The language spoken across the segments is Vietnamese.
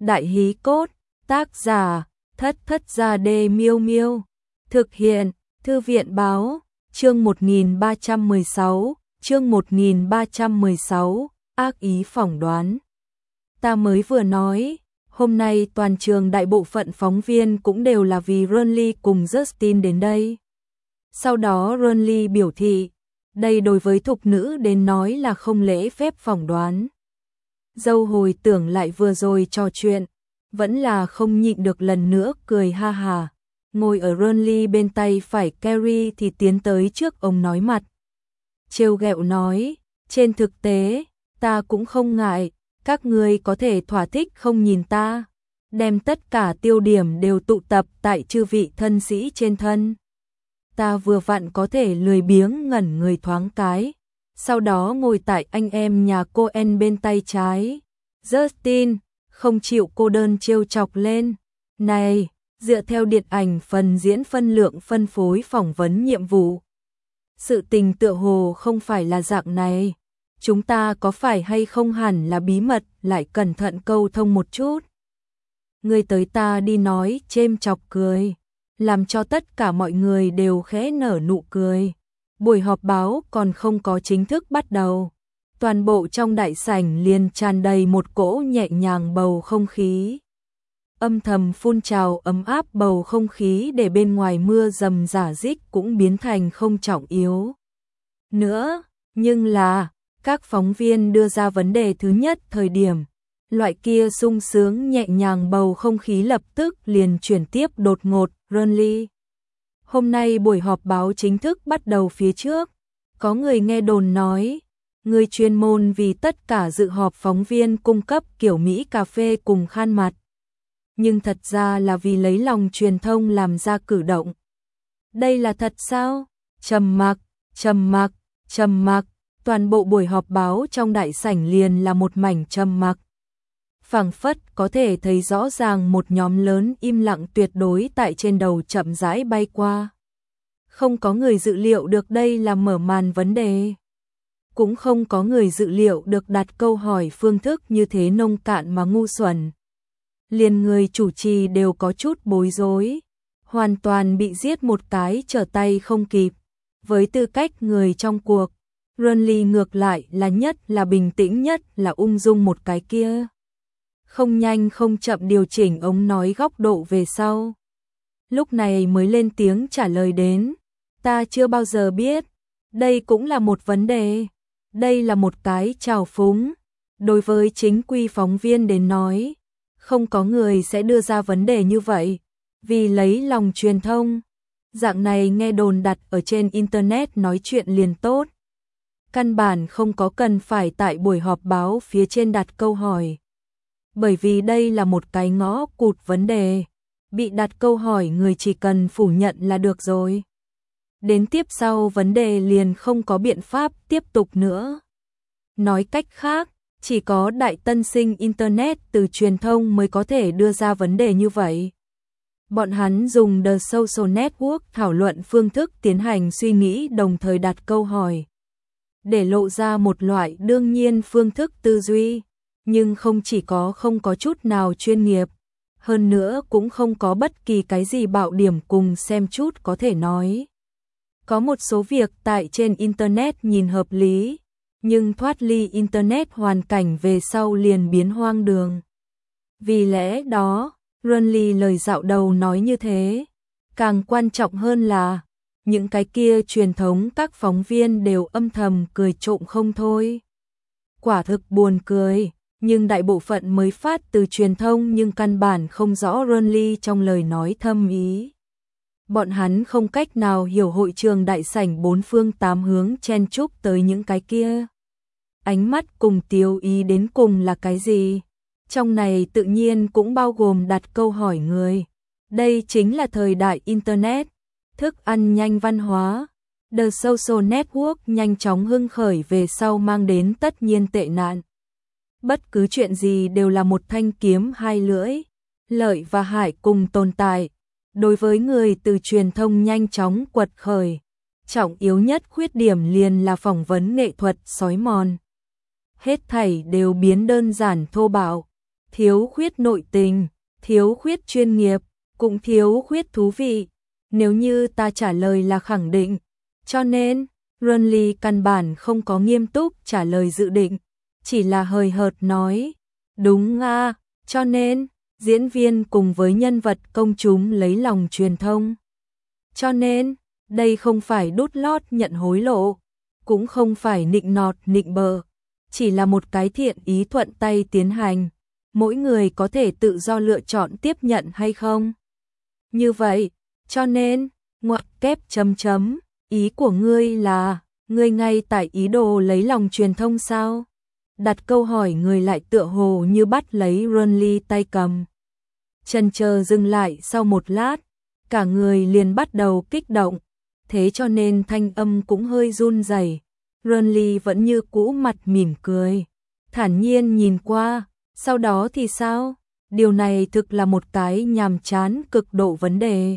Đại hí cốt, tác giả, Thất Thất Gia Đê Miêu Miêu. Thực hiện, Thư viện báo, chương 1316, chương 1316, ác ý phỏng đoán. Ta mới vừa nói, hôm nay toàn trường đại bộ phận phóng viên cũng đều là vì Ronly cùng Justin đến đây. Sau đó Ronly biểu thị, đây đối với thục nữ đến nói là không lễ phép phỏng đoán. Dâu hồi tưởng lại vừa rồi trò chuyện, vẫn là không nhịn được lần nữa cười ha hà. Ngồi ở Ronly bên tay phải Carrie thì tiến tới trước ông nói mặt. Trêu ghẹo nói, trên thực tế, ta cũng không ngại, các ngươi có thể thỏa thích không nhìn ta, đem tất cả tiêu điểm đều tụ tập tại chư vị thân sĩ trên thân. Ta vừa vặn có thể lười biếng ngẩn người thoáng cái, sau đó ngồi tại anh em nhà cô En bên tay trái. Justin, không chịu cô đơn trêu chọc lên. Này, dựa theo điện ảnh phần diễn phân lượng phân phối phỏng vấn nhiệm vụ. Sự tình tựa hồ không phải là dạng này. Chúng ta có phải hay không hẳn là bí mật, lại cẩn thận câu thông một chút. Người tới ta đi nói chêm chọc cười, làm cho tất cả mọi người đều khẽ nở nụ cười. Buổi họp báo còn không có chính thức bắt đầu. Toàn bộ trong đại sảnh liền tràn đầy một cỗ nhẹ nhàng bầu không khí. Âm thầm phun trào ấm áp bầu không khí để bên ngoài mưa rầm rả rích cũng biến thành không trọng yếu. Nữa, nhưng là, các phóng viên đưa ra vấn đề thứ nhất thời điểm, loại kia sung sướng nhẹ nhàng bầu không khí lập tức liền chuyển tiếp đột ngột. Ronly, hôm nay buổi họp báo chính thức bắt đầu phía trước, có người nghe đồn nói, người chuyên môn vì tất cả dự họp phóng viên cung cấp kiểu Mỹ cà phê cùng khăn mặt. Nhưng thật ra là vì lấy lòng truyền thông làm ra cử động. Đây là thật sao? Trầm mặc, trầm mặc, trầm mặc, toàn bộ buổi họp báo trong đại sảnh liền là một mảnh trầm mặc. Phảng phất có thể thấy rõ ràng một nhóm lớn im lặng tuyệt đối tại trên đầu chậm rãi bay qua. Không có người dự liệu được đây là mở màn vấn đề. Cũng không có người dự liệu được đặt câu hỏi phương thức như thế nông cạn mà ngu xuẩn. Liền người chủ trì đều có chút bối rối, hoàn toàn bị giết một cái trở tay không kịp. Với tư cách người trong cuộc, Ronly ngược lại là nhất là bình tĩnh nhất là ung dung một cái kia. Không nhanh không chậm điều chỉnh ống nói góc độ về sau. Lúc này mới lên tiếng trả lời đến, ta chưa bao giờ biết, đây cũng là một vấn đề, đây là một cái trào phúng. Đối với chính quy phóng viên đến nói, không có người sẽ đưa ra vấn đề như vậy, vì lấy lòng truyền thông. Dạng này nghe đồn đặt ở trên Internet nói chuyện liền tốt. Căn bản không có cần phải tại buổi họp báo phía trên đặt câu hỏi. Bởi vì đây là một cái ngõ cụt vấn đề, bị đặt câu hỏi người chỉ cần phủ nhận là được rồi. Đến tiếp sau vấn đề liền không có biện pháp tiếp tục nữa. Nói cách khác, chỉ có đại tân sinh Internet từ truyền thông mới có thể đưa ra vấn đề như vậy. Bọn hắn dùng The Social Network thảo luận phương thức tiến hành suy nghĩ đồng thời đặt câu hỏi. Để lộ ra một loại đương nhiên phương thức tư duy, nhưng không chỉ có không có chút nào chuyên nghiệp, hơn nữa cũng không có bất kỳ cái gì bạo điểm cùng xem chút có thể nói. Có một số việc tại trên Internet nhìn hợp lý, nhưng thoát ly Internet hoàn cảnh về sau liền biến hoang đường. Vì lẽ đó, Ronly lời dạo đầu nói như thế. Càng quan trọng hơn là, những cái kia truyền thống các phóng viên đều âm thầm cười trộm không thôi. Quả thực buồn cười, nhưng đại bộ phận mới phát từ truyền thông nhưng căn bản không rõ Ronly trong lời nói thâm ý. Bọn hắn không cách nào hiểu hội trường đại sảnh bốn phương tám hướng chen chúc tới những cái kia. Ánh mắt cùng tiêu ý đến cùng là cái gì? Trong này tự nhiên cũng bao gồm đặt câu hỏi người. Đây chính là thời đại Internet, thức ăn nhanh văn hóa. The Social Network nhanh chóng hưng khởi về sau mang đến tất nhiên tệ nạn. Bất cứ chuyện gì đều là một thanh kiếm hai lưỡi, lợi và hại cùng tồn tại. Đối với người từ truyền thông nhanh chóng quật khởi, trọng yếu nhất khuyết điểm liền là phỏng vấn nghệ thuật xói mòn. Hết thảy đều biến đơn giản thô bạo, thiếu khuyết nội tình, thiếu khuyết chuyên nghiệp, cũng thiếu khuyết thú vị. Nếu như ta trả lời là khẳng định, cho nên Renly căn bản không có nghiêm túc trả lời dự định, chỉ là hời hợt nói, đúng nga, cho nên diễn viên cùng với nhân vật công chúng lấy lòng truyền thông. Cho nên, đây không phải đút lót nhận hối lộ, cũng không phải nịnh nọt nịnh bợ, chỉ là một cái thiện ý thuận tay tiến hành, mỗi người có thể tự do lựa chọn tiếp nhận hay không. Như vậy, cho nên, ngoặc kép chấm chấm, ý của ngươi là, ngươi ngay tại ý đồ lấy lòng truyền thông sao? Đặt câu hỏi người lại tựa hồ như bắt lấy Renly tay cầm. Chần chờ dừng lại sau một lát, cả người liền bắt đầu kích động, thế cho nên thanh âm cũng hơi run rẩy. Renly vẫn như cũ mặt mỉm cười, thản nhiên nhìn qua, sau đó thì sao? Điều này thực là một cái nhàm chán cực độ vấn đề.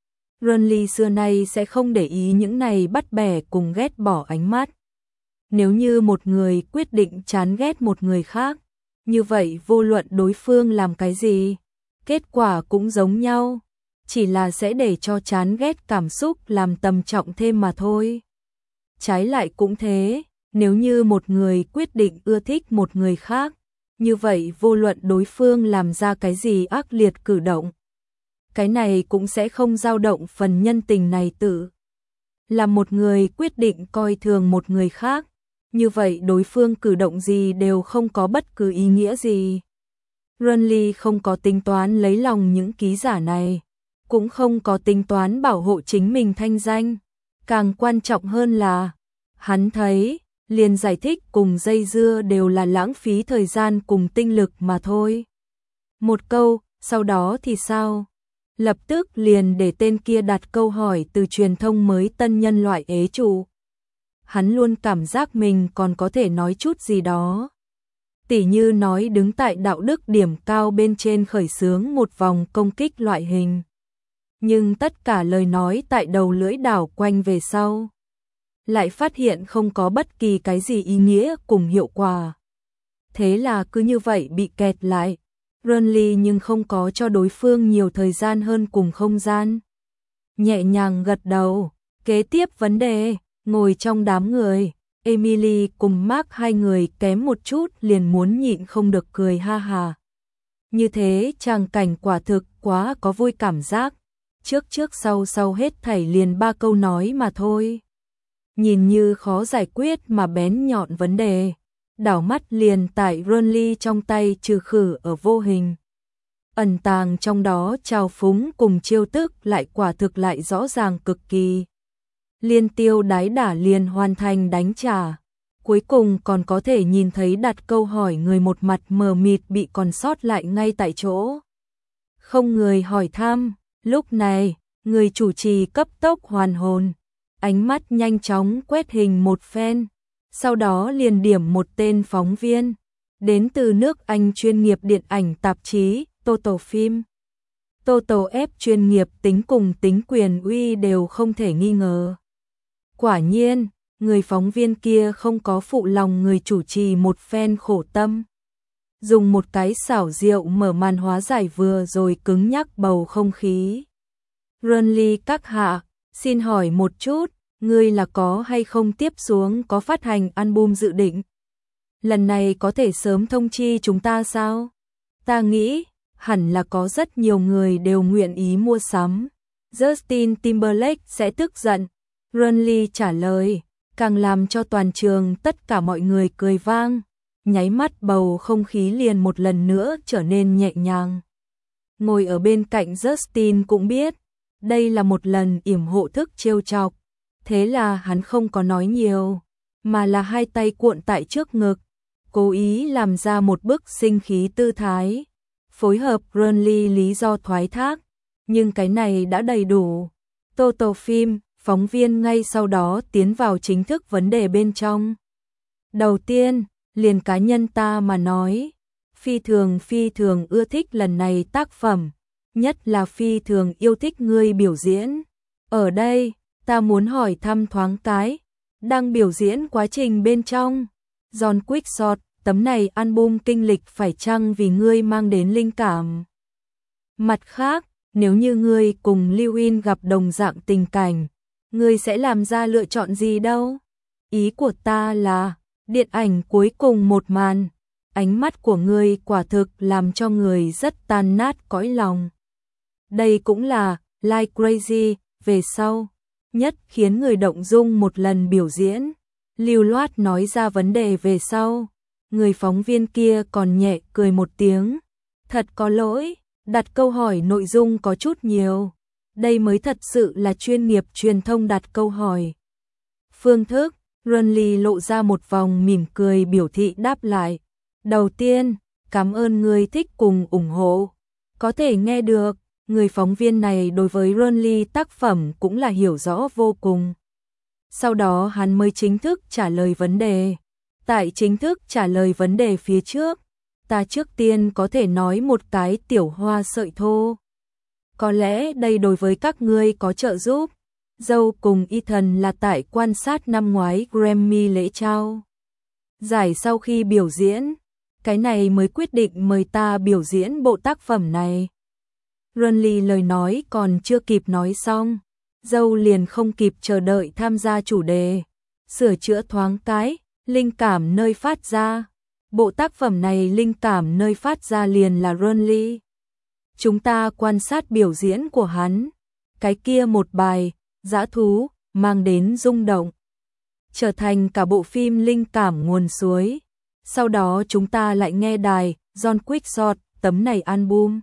Renly xưa nay sẽ không để ý những này bắt bẻ cùng ghét bỏ ánh mắt. Nếu như một người quyết định chán ghét một người khác, như vậy vô luận đối phương làm cái gì, kết quả cũng giống nhau, chỉ là sẽ để cho chán ghét cảm xúc làm trầm trọng thêm mà thôi. Trái lại cũng thế, nếu như một người quyết định ưa thích một người khác, như vậy vô luận đối phương làm ra cái gì ác liệt cử động, cái này cũng sẽ không dao động phần nhân tình này tự. Là một người quyết định coi thường một người khác, như vậy đối phương cử động gì đều không có bất cứ ý nghĩa gì. Renly không có tính toán lấy lòng những ký giả này, cũng không có tính toán bảo hộ chính mình thanh danh. Càng quan trọng hơn là, hắn thấy, liền giải thích cùng dây dưa đều là lãng phí thời gian cùng tinh lực mà thôi. Một câu, sau đó thì sao? Lập tức liền để tên kia đặt câu hỏi từ truyền thông mới tân nhân loại ế trụ. Hắn luôn cảm giác mình còn có thể nói chút gì đó. Tỉ như nói đứng tại đạo đức điểm cao bên trên khởi xướng một vòng công kích loại hình. Nhưng tất cả lời nói tại đầu lưỡi đảo quanh về sau, lại phát hiện không có bất kỳ cái gì ý nghĩa cùng hiệu quả. Thế là cứ như vậy bị kẹt lại. Renly nhưng không có cho đối phương nhiều thời gian hơn cùng không gian. Nhẹ nhàng gật đầu, kế tiếp vấn đề, ngồi trong đám người, Emily cùng Mark hai người kém một chút liền muốn nhịn không được cười ha hà. Như thế tràng cảnh quả thực quá có vui cảm giác, trước sau hết thảy liền 3 câu nói mà thôi. Nhìn như khó giải quyết mà bén nhọn vấn đề, đảo mắt liền tại Renly trong tay trừ khử ở vô hình. Ẩn tàng trong đó trào phúng cùng chiêu tức lại quả thực lại rõ ràng cực kỳ. Liên tiêu đái đả liền hoàn thành đánh trả. Cuối cùng còn có thể nhìn thấy đặt câu hỏi người một mặt mờ mịt bị còn sót lại ngay tại chỗ. Không người hỏi thăm, lúc này, người chủ trì cấp tốc hoàn hồn. Ánh mắt nhanh chóng quét hình một phen, sau đó liền điểm một tên phóng viên, đến từ nước Anh chuyên nghiệp điện ảnh tạp chí, Total Film. Total F chuyên nghiệp tính cùng tính quyền uy đều không thể nghi ngờ. Quả nhiên, người phóng viên kia không có phụ lòng người chủ trì một phen khổ tâm. Dùng một cái xảo diệu mở màn hóa giải vừa rồi cứng nhắc bầu không khí. Renly các hạ, xin hỏi một chút, ngươi là có hay không tiếp xuống có phát hành album dự định? Lần này có thể sớm thông chi chúng ta sao? Ta nghĩ, hẳn là có rất nhiều người đều nguyện ý mua sắm. Justin Timberlake sẽ tức giận. Renly trả lời, càng làm cho toàn trường tất cả mọi người cười vang. Nháy mắt bầu không khí liền một lần nữa trở nên nhẹ nhàng. Ngồi ở bên cạnh Justin cũng biết, đây là một lần yểm hộ thức trêu chọc. Thế là hắn không có nói nhiều, mà là hai tay cuộn tại trước ngực, cố ý làm ra một bức sinh khí tư thái, phối hợp Renly lý do thoái thác, nhưng cái này đã đầy đủ. Total Film, phóng viên ngay sau đó tiến vào chính thức vấn đề bên trong. Đầu tiên, liền cá nhân ta mà nói, phi thường ưa thích lần này tác phẩm, nhất là phi thường yêu thích ngươi biểu diễn. Ở đây, ta muốn hỏi thăm thoáng cái, đang biểu diễn quá trình bên trong, John Quixote, tấm này album kinh lịch phải chăng vì ngươi mang đến linh cảm. Mặt khác, nếu như ngươi cùng Lưu In gặp đồng dạng tình cảnh, ngươi sẽ làm ra lựa chọn gì đâu? Ý của ta là, điện ảnh cuối cùng một màn, ánh mắt của ngươi quả thực làm cho người rất tan nát cõi lòng. Đây cũng là Like Crazy về sau nhất khiến người động dung một lần biểu diễn. Lưu loát nói ra vấn đề về sau, người phóng viên kia còn nhẹ cười một tiếng. Thật có lỗi, đặt câu hỏi nội dung có chút nhiều. Đây mới thật sự là chuyên nghiệp truyền thông đặt câu hỏi. Phương thức, Runly lộ ra một vòng mỉm cười biểu thị đáp lại. Đầu tiên, cảm ơn người thích cùng ủng hộ. Có thể nghe được, người phóng viên này đối với Runly tác phẩm cũng là hiểu rõ vô cùng. Sau đó hắn mới chính thức trả lời vấn đề. Tại chính thức trả lời vấn đề phía trước, ta trước tiên có thể nói một cái tiểu hoa sợi thô. Có lẽ đây đối với các ngươi có trợ giúp. Dâu cùng Ethan là tại quan sát năm ngoái Grammy lễ trao giải sau khi biểu diễn, cái này mới quyết định mời ta biểu diễn bộ tác phẩm này. Runly lời nói còn chưa kịp nói xong, dâu liền không kịp chờ đợi tham gia chủ đề, sửa chữa thoáng cái, linh cảm nơi phát ra. Bộ tác phẩm này linh cảm nơi phát ra liền là Runly. Chúng ta quan sát biểu diễn của hắn, cái kia một bài, dã thú, mang đến rung động, trở thành cả bộ phim linh cảm nguồn suối. Sau đó chúng ta lại nghe đài, John Quickshot, tấm này album.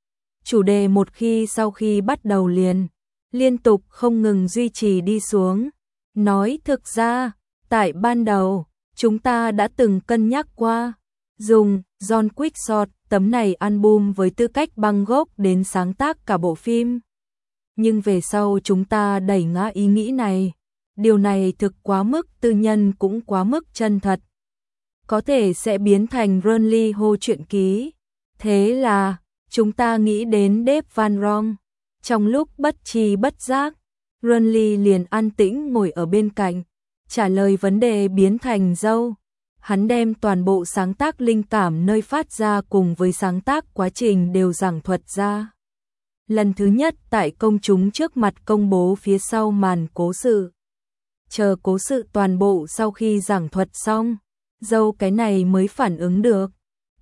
Chủ đề một khi sau khi bắt đầu liền, liên tục không ngừng duy trì đi xuống. Nói thực ra, tại ban đầu, chúng ta đã từng cân nhắc qua, dùng John Quickshot, tấm này album với tư cách băng gốc đến sáng tác cả bộ phim. Nhưng về sau chúng ta đẩy ngã ý nghĩ này. Điều này thực quá mức tư nhân cũng quá mức chân thật. Có thể sẽ biến thành Runly Ho truyện ký. Thế là, chúng ta nghĩ đến Dave Van Ron. Trong lúc bất tri bất giác, Runly liền an tĩnh ngồi ở bên cạnh, trả lời vấn đề biến thành dâu. Hắn đem toàn bộ sáng tác linh cảm nơi phát ra cùng với sáng tác quá trình đều giảng thuật ra. Lần thứ nhất tại công chúng trước mặt công bố phía sau màn cố sự. Chờ cố sự toàn bộ sau khi giảng thuật xong, dâu cái này mới phản ứng được.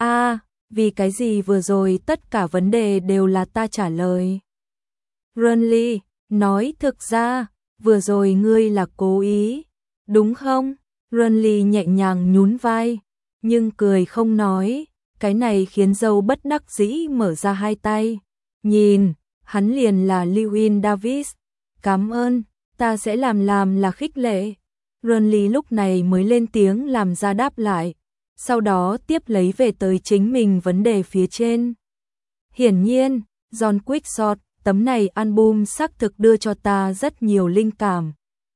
Vì cái gì vừa rồi tất cả vấn đề đều là ta trả lời. Runly nói thực ra, vừa rồi ngươi là cố ý, đúng không? Runly nhẹ nhàng nhún vai, nhưng cười không nói. Cái này khiến dâu bất đắc dĩ mở ra hai tay. Nhìn, hắn liền là Llewyn Davis. Cảm ơn, ta sẽ làm là khích lệ. Runly lúc này mới lên tiếng làm ra đáp lại. Sau đó tiếp lấy về tới chính mình vấn đề phía trên. Hiển nhiên, John Quickshot, tấm này album xác thực đưa cho ta rất nhiều linh cảm.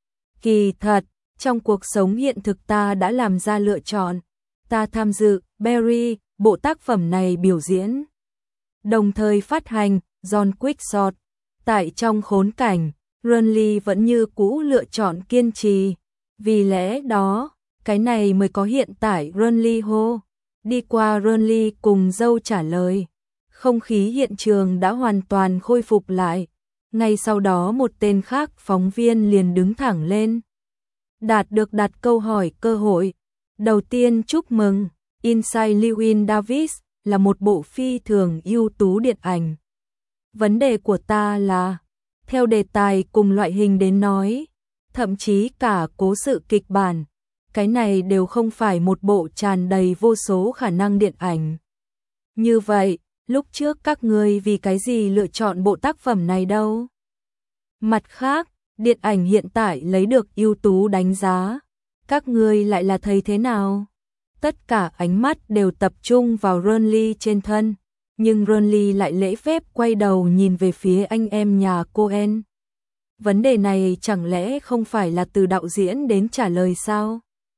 Kỳ thật, trong cuộc sống hiện thực ta đã làm ra lựa chọn. Ta tham dự Barry, bộ tác phẩm này biểu diễn. Đồng thời phát hành John Quickshot. Tại trong khốn cảnh, Runly vẫn như cũ lựa chọn kiên trì. Vì lẽ đó, cái này mới có hiện tại Runly Ho. Đi qua Runly cùng dâu trả lời, không khí hiện trường đã hoàn toàn khôi phục lại. Ngay sau đó một tên khác phóng viên liền đứng thẳng lên. Đạt được đặt câu hỏi cơ hội. Đầu tiên chúc mừng, Inside Llewyn Davis là một bộ phi thường ưu tú điện ảnh. Vấn đề của ta là, theo đề tài cùng loại hình đến nói, thậm chí cả cố sự kịch bản, cái này đều không phải một bộ tràn đầy vô số khả năng điện ảnh. Như vậy, lúc trước các ngươi vì cái gì lựa chọn bộ tác phẩm này đâu? Mặt khác, điện ảnh hiện tại lấy được ưu tú đánh giá, các ngươi lại là thấy thế nào? Tất cả ánh mắt đều tập trung vào Runly trên thân, nhưng Runly lại lễ phép quay đầu nhìn về phía anh em nhà Coen. Vấn đề này chẳng lẽ không phải là từ đạo diễn đến trả lời sao?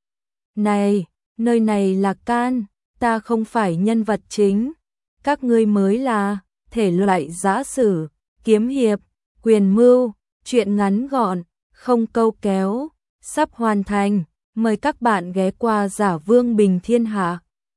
Này, nơi này là Cannes, ta không phải nhân vật chính. Các ngươi mới là thể loại giã sử, kiếm hiệp, quyền mưu, truyện ngắn gọn, không câu kéo, sắp hoàn thành. Mời các bạn ghé qua Giả Vương Bình Thiên Hạ.